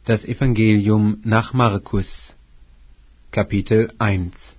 Das Evangelium nach Markus, Kapitel 1.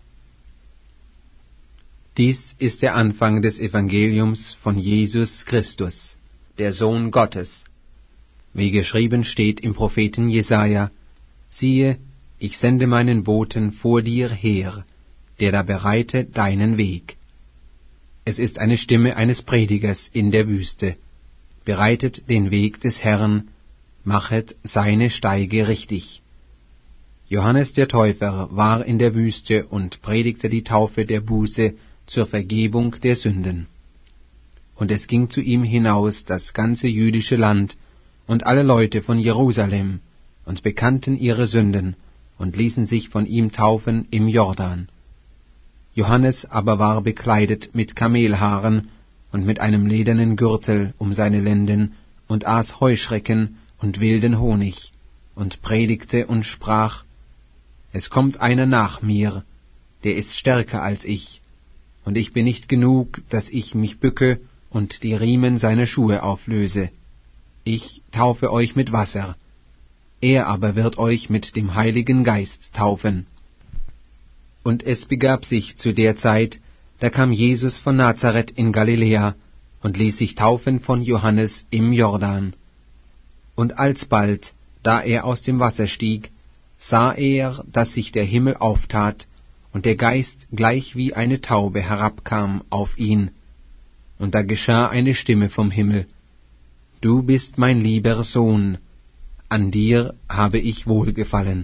Dies ist der Anfang des Evangeliums von Jesus Christus, der Sohn Gottes. Wie geschrieben steht im Propheten Jesaja: Siehe, ich sende meinen Boten vor dir her, der da bereitet deinen Weg. Es ist eine Stimme eines Predigers in der Wüste: Bereitet den Weg des Herrn, machet seine Steige richtig. Johannes der Täufer war in der Wüste und predigte die Taufe der Buße zur Vergebung der Sünden. Und es ging zu ihm hinaus das ganze jüdische Land und alle Leute von Jerusalem und bekannten ihre Sünden und ließen sich von ihm taufen im Jordan. Johannes aber war bekleidet mit Kamelhaaren und mit einem ledernen Gürtel um seine Lenden und aß Heuschrecken und wilden Honig und predigte und sprach: Es kommt einer nach mir, der ist stärker als ich, und ich bin nicht genug, dass ich mich bücke und die Riemen seiner Schuhe auflöse. Ich taufe euch mit Wasser, er aber wird euch mit dem Heiligen Geist taufen. Und es begab sich zu der Zeit, da kam Jesus von Nazareth in Galiläa und ließ sich taufen von Johannes im Jordan. Und alsbald, da er aus dem Wasser stieg, sah er, dass sich der Himmel auftat, und der Geist gleich wie eine Taube herabkam auf ihn. Und da geschah eine Stimme vom Himmel: Du bist mein lieber Sohn, an dir habe ich wohlgefallen.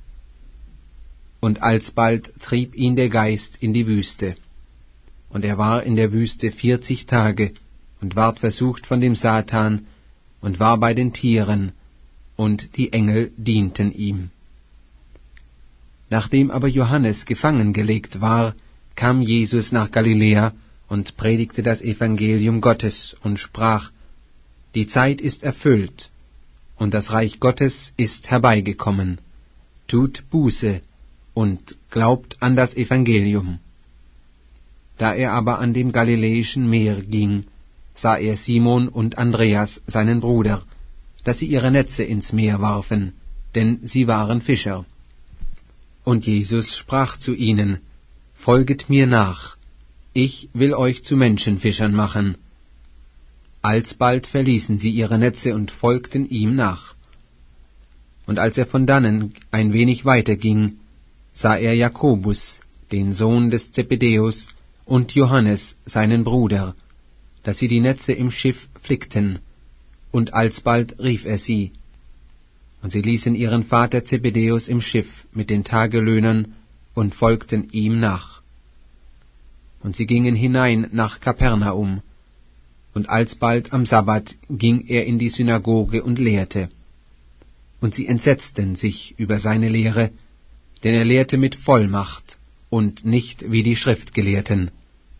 Und alsbald trieb ihn der Geist in die Wüste. Und er war in der Wüste 40 Tage und ward versucht von dem Satan und war bei den Tieren, und die Engel dienten ihm. Nachdem aber Johannes gefangen gelegt war, kam Jesus nach Galiläa und predigte das Evangelium Gottes und sprach: Die Zeit ist erfüllt, und das Reich Gottes ist herbeigekommen. Tut Buße und glaubt an das Evangelium. Da er aber an dem Galiläischen Meer ging, sah er Simon und Andreas, seinen Bruder, dass sie ihre Netze ins Meer warfen, denn sie waren Fischer. Und Jesus sprach zu ihnen: Folget mir nach, ich will euch zu Menschenfischern machen. Alsbald verließen sie ihre Netze und folgten ihm nach. Und als er von dannen ein wenig weiter ging, sah er Jakobus, den Sohn des Zebedäus, und Johannes, seinen Bruder, dass sie die Netze im Schiff flickten, und alsbald rief er sie. Und sie ließen ihren Vater Zebedäus im Schiff mit den Tagelöhnern und folgten ihm nach. Und sie gingen hinein nach Kapernaum, und alsbald am Sabbat ging er in die Synagoge und lehrte. Und sie entsetzten sich über seine Lehre, denn er lehrte mit Vollmacht und nicht wie die Schriftgelehrten.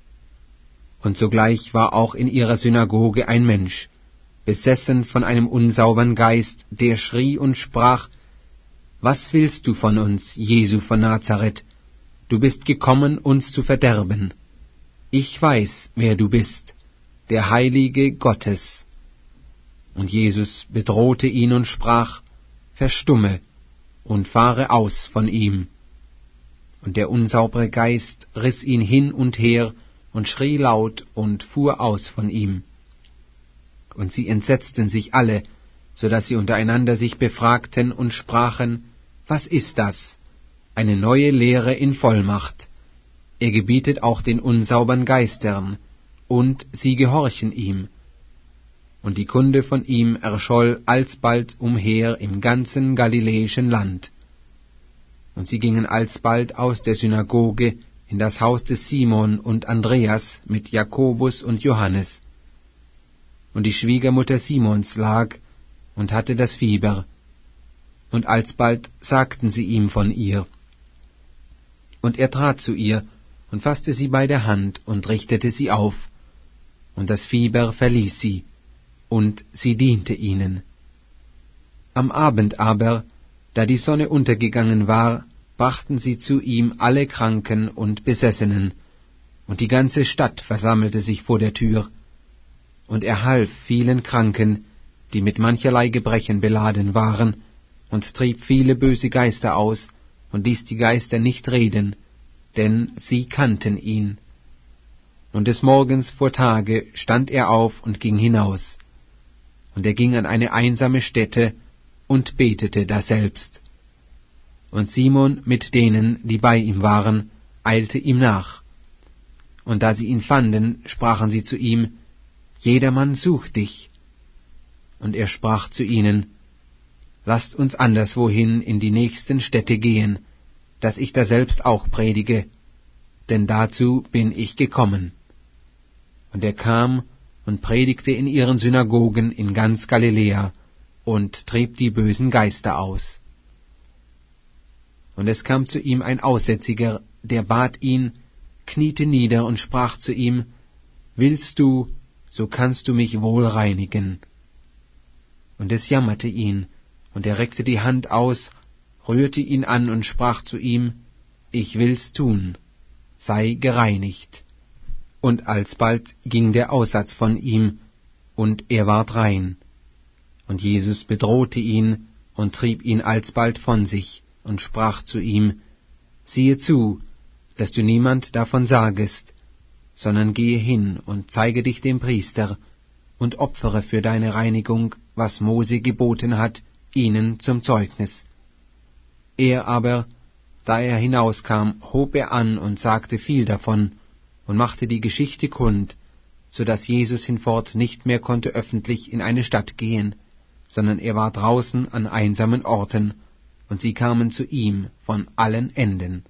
Und sogleich war auch in ihrer Synagoge ein Mensch, besessen von einem unsaubern Geist, der schrie und sprach: Was willst du von uns, Jesu von Nazareth? Du bist gekommen, uns zu verderben. Ich weiß, wer du bist, der Heilige Gottes. Und Jesus bedrohte ihn und sprach: Verstumme und fahre aus von ihm. Und der unsaubere Geist riss ihn hin und her und schrie laut und fuhr aus von ihm. Und sie entsetzten sich alle, so dass sie untereinander sich befragten und sprachen: Was ist das? Eine neue Lehre in Vollmacht. Er gebietet auch den unsaubern Geistern, und sie gehorchen ihm. Und die Kunde von ihm erscholl alsbald umher im ganzen galiläischen Land. Und sie gingen alsbald aus der Synagoge in das Haus des Simon und Andreas mit Jakobus und Johannes. Und die Schwiegermutter Simons lag und hatte das Fieber, und alsbald sagten sie ihm von ihr. Und er trat zu ihr und faßte sie bei der Hand und richtete sie auf, und das Fieber verließ sie, und sie diente ihnen. Am Abend aber, da die Sonne untergegangen war, brachten sie zu ihm alle Kranken und Besessenen, und die ganze Stadt versammelte sich vor der Tür. Und er half vielen Kranken, die mit mancherlei Gebrechen beladen waren, und trieb viele böse Geister aus und ließ die Geister nicht reden, denn sie kannten ihn. Und des Morgens vor Tage stand er auf und ging hinaus. Und er ging an eine einsame Stätte und betete daselbst. Und Simon mit denen, die bei ihm waren, eilte ihm nach. Und da sie ihn fanden, sprachen sie zu ihm, Jedermann sucht dich. Und er sprach zu ihnen, Lasst uns anderswohin in die nächsten Städte gehen, dass ich daselbst auch predige, denn dazu bin ich gekommen. Und er kam und predigte in ihren Synagogen in ganz Galiläa und trieb die bösen Geister aus. Und es kam zu ihm ein Aussätziger, der bat ihn, kniete nieder und sprach zu ihm, Willst du, so kannst du mich wohl reinigen. Und es jammerte ihn, und er reckte die Hand aus, rührte ihn an und sprach zu ihm, Ich will's tun, sei gereinigt. Und alsbald ging der Aussatz von ihm, und er ward rein. Und Jesus bedrohte ihn und trieb ihn alsbald von sich und sprach zu ihm, Siehe zu, dass du niemand davon sagest, sondern gehe hin und zeige dich dem Priester und opfere für deine Reinigung, was Mose geboten hat, ihnen zum Zeugnis. Er aber, da er hinauskam, hob er an und sagte viel davon und machte die Geschichte kund, so dass Jesus hinfort nicht mehr konnte öffentlich in eine Stadt gehen, sondern er war draußen an einsamen Orten, und sie kamen zu ihm von allen Enden.